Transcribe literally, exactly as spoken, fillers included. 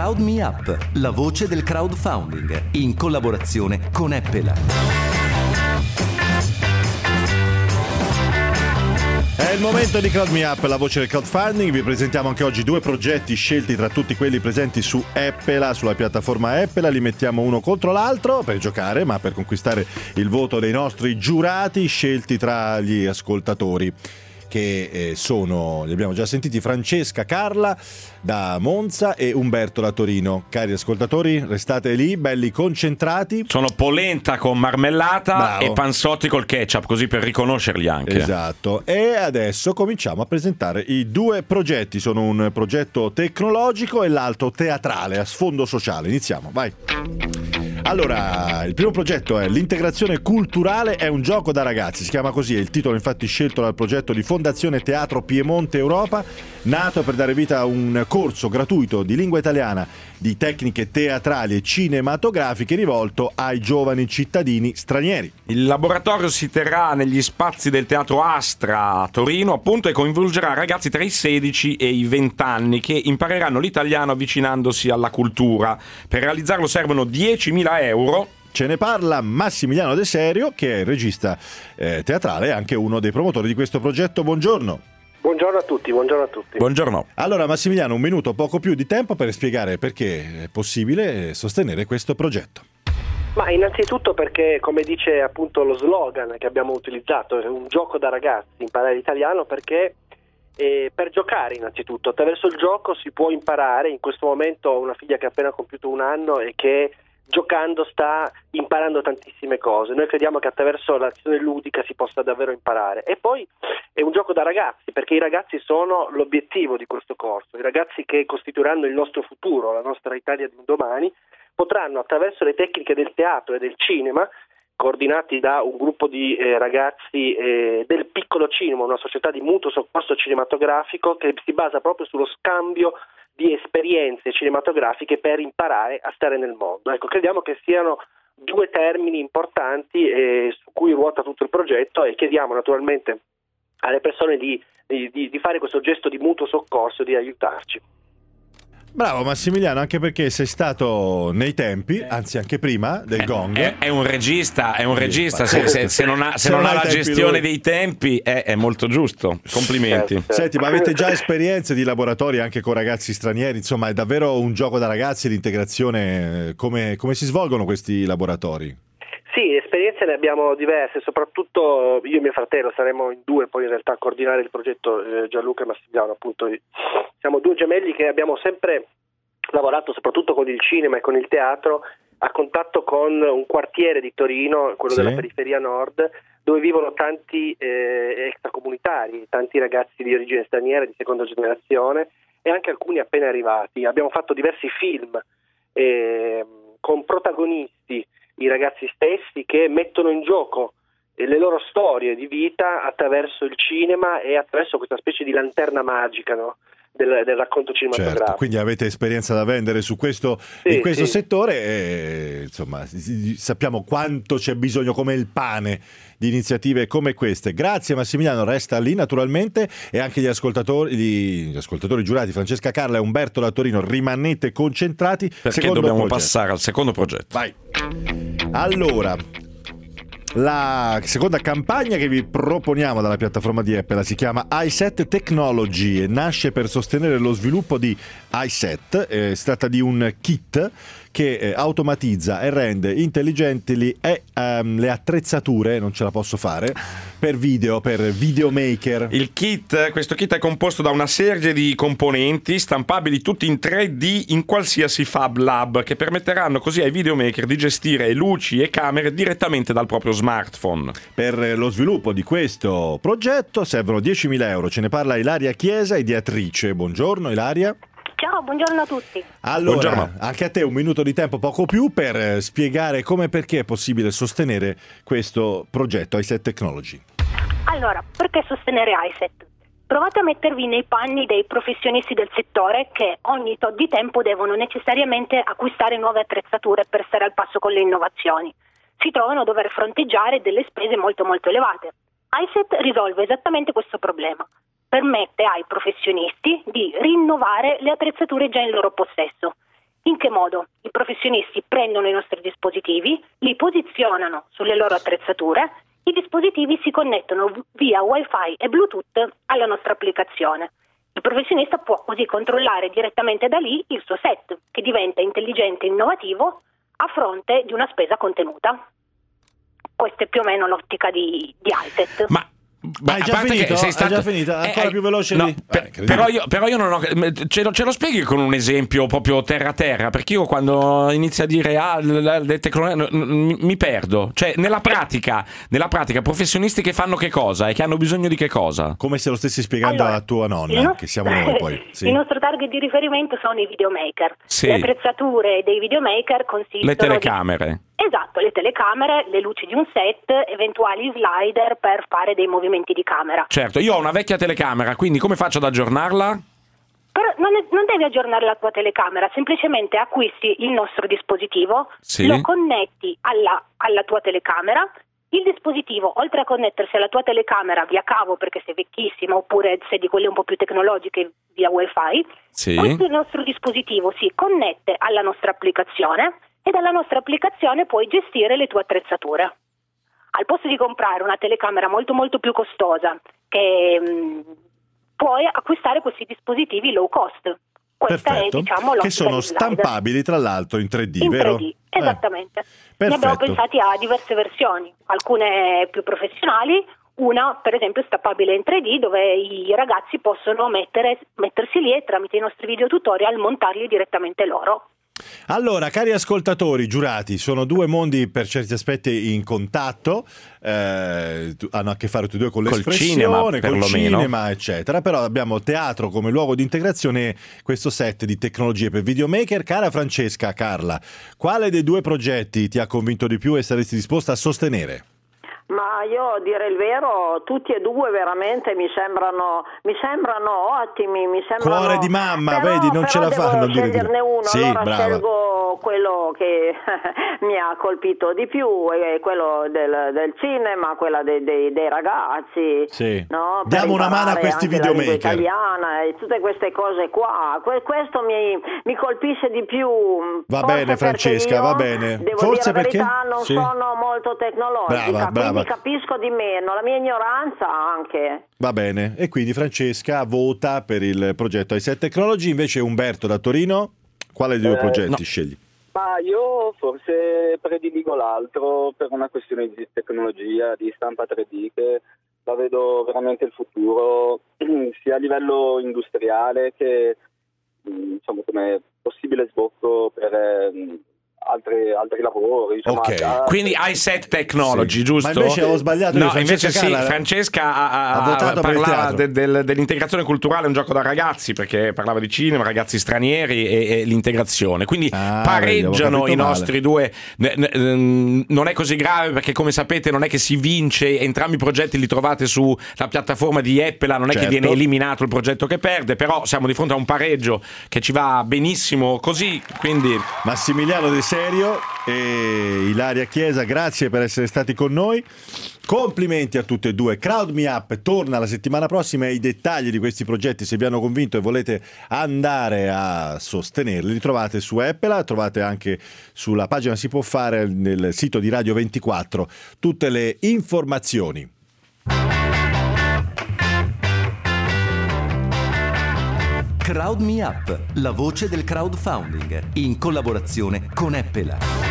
Crowd Me Up, la voce del crowdfunding, in collaborazione con Eppela. È il momento di Crowd Me Up, la voce del crowdfunding. Vi presentiamo anche oggi due progetti scelti tra tutti quelli presenti su Eppela, sulla piattaforma Eppela. Li mettiamo uno contro l'altro per giocare, ma per conquistare il voto dei nostri giurati scelti tra gli ascoltatori, che eh, sono, li abbiamo già sentiti, Francesca Carla da Monza e Umberto da Torino. Cari ascoltatori, restate lì, belli concentrati. Sono polenta con marmellata. Bravo. E panzotti col ketchup, così per riconoscerli anche. Esatto. E adesso cominciamo a presentare i due progetti. Sono un progetto tecnologico e l'altro teatrale a sfondo sociale. Iniziamo, vai. Allora, il primo progetto è l'integrazione culturale è un gioco da ragazzi, si chiama così, è il titolo infatti scelto dal progetto di Fondazione Teatro Piemonte Europa, nato per dare vita a un corso gratuito di lingua italiana, di tecniche teatrali e cinematografiche rivolto ai giovani cittadini stranieri. Il laboratorio si terrà negli spazi del Teatro Astra a Torino, appunto, e coinvolgerà ragazzi tra i sedici e i venti anni che impareranno l'italiano avvicinandosi alla cultura. Per realizzarlo servono diecimila euro. Ce ne parla Massimiliano De Serio, che è il regista eh, teatrale e anche uno dei promotori di questo progetto. Buongiorno. Buongiorno a tutti, buongiorno a tutti. Buongiorno. Allora Massimiliano, un minuto, poco più di tempo per spiegare perché è possibile sostenere questo progetto. Ma innanzitutto perché, come dice appunto lo slogan che abbiamo utilizzato, è un gioco da ragazzi, imparare l'italiano, perché eh, per giocare innanzitutto, attraverso il gioco si può imparare. In questo momento ho una figlia che ha appena compiuto un anno e che giocando sta imparando tantissime cose. Noi crediamo che attraverso l'azione ludica si possa davvero imparare. E poi è un gioco da ragazzi, perché i ragazzi sono l'obiettivo di questo corso. I ragazzi che costituiranno il nostro futuro, la nostra Italia di un domani, potranno attraverso le tecniche del teatro e del cinema, coordinati da un gruppo di eh, ragazzi eh, del Piccolo Cinema, una società di mutuo soccorso cinematografico che si basa proprio sullo scambio di esperienze cinematografiche per imparare a stare nel mondo. Ecco, crediamo che siano due termini importanti eh, su cui ruota tutto il progetto, e chiediamo naturalmente alle persone di, di, di fare questo gesto di mutuo soccorso, di aiutarci. Bravo Massimiliano, anche perché sei stato nei tempi, anzi anche prima del eh, gong. È, è un regista, è un regista. Se, se, se non ha, se se non non ha la gestione lui. dei tempi è, è molto giusto. Complimenti. Certo, certo. Senti, ma avete già esperienze di laboratori anche con ragazzi stranieri? Insomma, è davvero un gioco da ragazzi, l'integrazione. Come, come si svolgono questi laboratori? Sì, esperienze ne abbiamo diverse, soprattutto io e mio fratello saremo in due poi in realtà a coordinare il progetto, eh, Gianluca e Massimiliano, appunto. Siamo due gemelli che abbiamo sempre lavorato soprattutto con il cinema e con il teatro a contatto con un quartiere di Torino, quello sì. della periferia nord, dove vivono tanti eh, extracomunitari, tanti ragazzi di origine straniera, di seconda generazione, e anche alcuni appena arrivati. Abbiamo fatto diversi film eh, con protagonisti, i ragazzi stessi, che mettono in gioco le loro storie di vita attraverso il cinema e attraverso questa specie di lanterna magica, no? del, del racconto cinematografico. Certo, quindi avete esperienza da vendere su questo, sì, in questo sì. settore e insomma sappiamo quanto c'è bisogno, come il pane, di iniziative come queste. Grazie Massimiliano, resta lì naturalmente, e anche gli ascoltatori, gli ascoltatori giurati Francesca Carla e Umberto da Torino, rimanete concentrati perché secondo dobbiamo progetto. Passare al secondo progetto. Vai. Allora, la seconda campagna che vi proponiamo dalla piattaforma di Eppela si chiama iSet Technology e nasce per sostenere lo sviluppo di iSet. Eh, si tratta di un kit che eh, automatizza e rende intelligenti le, eh, um, le attrezzature, non ce la posso fare, per video, per videomaker. Il kit, questo kit è composto da una serie di componenti stampabili tutti in tre D in qualsiasi Fab Lab, che permetteranno così ai videomaker di gestire luci e camere direttamente dal proprio smartphone. Per lo sviluppo di questo progetto servono diecimila euro. Ce ne parla Ilaria Chiesa, ideatrice. Buongiorno Ilaria. Ciao, buongiorno a tutti. Allora, buongiorno. Anche a te un minuto di tempo, poco più, per spiegare come e perché è possibile sostenere questo progetto iSet Technology. Allora, perché sostenere iSet? Provate a mettervi nei panni dei professionisti del settore che ogni tot di tempo devono necessariamente acquistare nuove attrezzature per stare al passo con le innovazioni. Si trovano a dover fronteggiare delle spese molto molto elevate. iSet risolve esattamente questo problema. Permette ai professionisti di rinnovare le attrezzature già in loro possesso. modo i professionisti prendono i nostri dispositivi, li posizionano sulle loro attrezzature, i dispositivi si connettono via Wi-Fi e Bluetooth alla nostra applicazione. Il professionista può così controllare direttamente da lì il suo set, che diventa intelligente e innovativo a fronte di una spesa contenuta. Questa è più o meno l'ottica di, di iSet. Ma Ma hai già finito? Sei stato... Hai già finito? Ancora eh, più veloce no, di... per, eh, però, io, però io non ho... Ce lo, ce lo spieghi con un esempio proprio terra a terra? Perché io quando inizio a dire ah, le, le tecnologie mi, mi perdo. Cioè, nella pratica, nella pratica, professionisti che fanno che cosa e che hanno bisogno di che cosa? Come se lo stessi spiegando allora, a tua nonna, nostro... che siamo noi poi. Sì. Il nostro target di riferimento sono i videomaker. Sì. Le attrezzature dei videomaker consistono Le telecamere. Di... Esatto, le telecamere, le luci di un set, eventuali slider per fare dei movimenti di camera. Certo, io ho una vecchia telecamera, quindi come faccio ad aggiornarla? Però non, è, non devi aggiornare la tua telecamera, semplicemente acquisti il nostro dispositivo, sì. Lo connetti alla, alla tua telecamera. Il dispositivo, oltre a connettersi alla tua telecamera via cavo perché sei vecchissima oppure sei di quelle un po' più tecnologiche via Wi-Fi, sì. Questo nostro dispositivo si connette alla nostra applicazione e dalla nostra applicazione puoi gestire le tue attrezzature. Al posto di comprare una telecamera molto molto più costosa, che mh, puoi acquistare questi dispositivi low cost. Questa Perfetto. è, diciamo, che sono stampabili tra l'altro in tre D, in vero? tre D, esattamente. Eh. Ne abbiamo pensati a diverse versioni, alcune più professionali, una per esempio stampabile in tre D dove i ragazzi possono mettere, mettersi lì e tramite i nostri video tutorial montarli direttamente loro. Allora, cari ascoltatori, giurati, sono due mondi per certi aspetti in contatto, eh, hanno a che fare tutti e due con Col l'espressione, cinema, col perlomeno. cinema, eccetera, però abbiamo teatro come luogo di integrazione, questo set di tecnologie per videomaker. Cara Francesca, Carla, quale dei due progetti ti ha convinto di più e saresti disposta a sostenere? Ma io, a dire il vero, tutti e due veramente mi sembrano mi sembrano ottimi, mi sembrano... Cuore di mamma, però, vedi, non però ce la fa a non dire di sceglierne uno, sì, allora brava. scelgo quello che mi ha colpito di più, è quello del, del cinema, quella dei, dei, dei ragazzi, Sì. no? Per Diamo una mano a imparare questi anche la lingua videomaker. italiana e tutte queste cose qua. Que- questo mi, mi colpisce di più. Va Forse bene, Francesca, perché io, va bene. devo Forse dire la perché? verità, non Sì. sono molto tecnologica, Brava, brava. quindi capisco di meno, la mia ignoranza anche. Va bene, e quindi Francesca vota per il progetto iSet Technology, invece Umberto da Torino, quale dei due Eh, progetti no. scegli? Ma io forse prediligo l'altro per una questione di tecnologia, di stampa tre D, che la vedo veramente il futuro, sia a livello industriale che insomma come possibile sbocco per eh, altri, altri lavori. Insomma, Ok. a- Quindi iSet Technology, Sì. giusto? Ma invece avevo sbagliato, No, Francesca invece sì, Carla Francesca ha, ha- ha votato per il parlava teatro. de- del- dell'integrazione culturale, un gioco da ragazzi, perché parlava di cinema, ragazzi stranieri e, e l'integrazione. Quindi Ah, pareggiano vedi, avevo i capito nostri due. N- n- non è così grave perché, come sapete, non è che si vince, entrambi i progetti li trovate sulla piattaforma di Apple, non è Certo. che viene eliminato il progetto che perde, però siamo di fronte a un pareggio che ci va benissimo così, quindi... Massimiliano De Serio e Ilaria Chiesa, grazie per essere stati con noi. Complimenti a tutte e due. Crowd Me Up torna la settimana prossima e i dettagli di questi progetti, se vi hanno convinto e volete andare a sostenerli, li trovate su Apple, trovate anche sulla pagina Si Può Fare nel sito di Radio ventiquattro tutte le informazioni. Crowd Me Up, la voce del crowdfunding, in collaborazione con Apple.